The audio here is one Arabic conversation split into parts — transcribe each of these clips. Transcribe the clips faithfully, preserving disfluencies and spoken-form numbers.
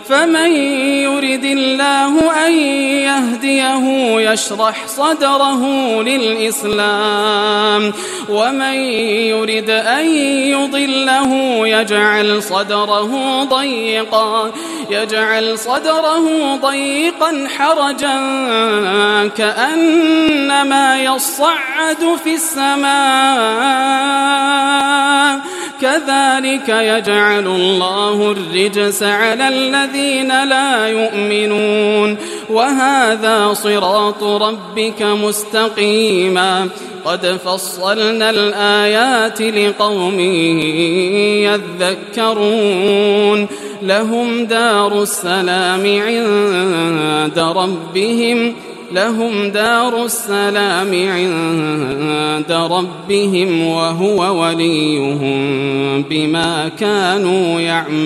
فمن يرد الله أن يهديه يشرح صدره للإسلام ومن يرد أن يضله يجعل صدره ضيقا يجعل صدره ضيقا حرجا كأنما يصعد في السماء كذلك يجعل الله الرجس على الذين لا يؤمنون وهذا صراط ربك مستقيما قد فصلنا الآيات لقوم يذكرون لهم دار السلام عند ربهم لهم دار السلام عند ربهم وهو وليهم بما كانوا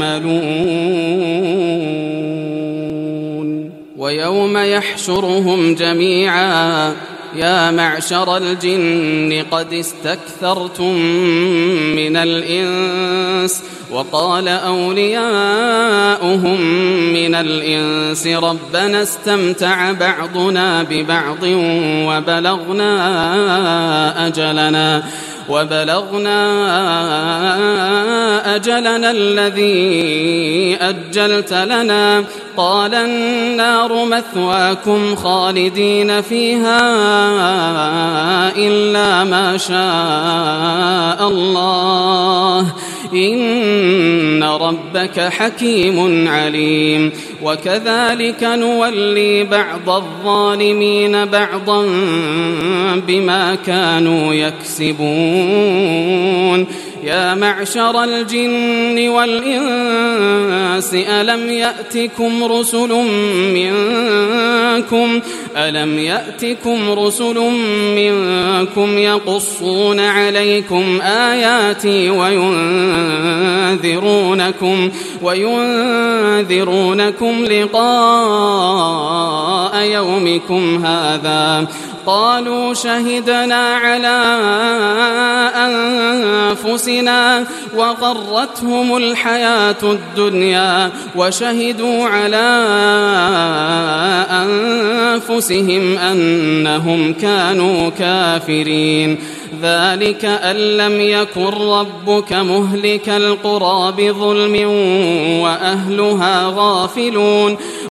يعملون ويوم يحشرهم جميعا يا معشر الجن قد استكثرتم من الإنس وقال أولياؤهم من الإنس ربنا استمتع بعضنا ببعض وبلغنا أجلنا وبلغنا أجلنا الذي أجلت لنا قال النار مثواكم خالدين فيها إلا ما شاء الله إن ربك حكيم عليم وكذلك نولي بعض الظالمين بعضا بما كانوا يكسبون يا معشر الجن والإنس ألم يأتكم رسل منكم ألم يأتكم رسل منكم يقصون عليكم آياتي وينذرونكم وينذرونكم لقاء يومكم هذا قالوا شهدنا على أنفسنا وغرتهم الحياة الدنيا وشهدوا على أنفسهم أنهم كانوا كافرين ذلك أن لم يكن ربك مهلك القرى بظلم وأهلها غافلون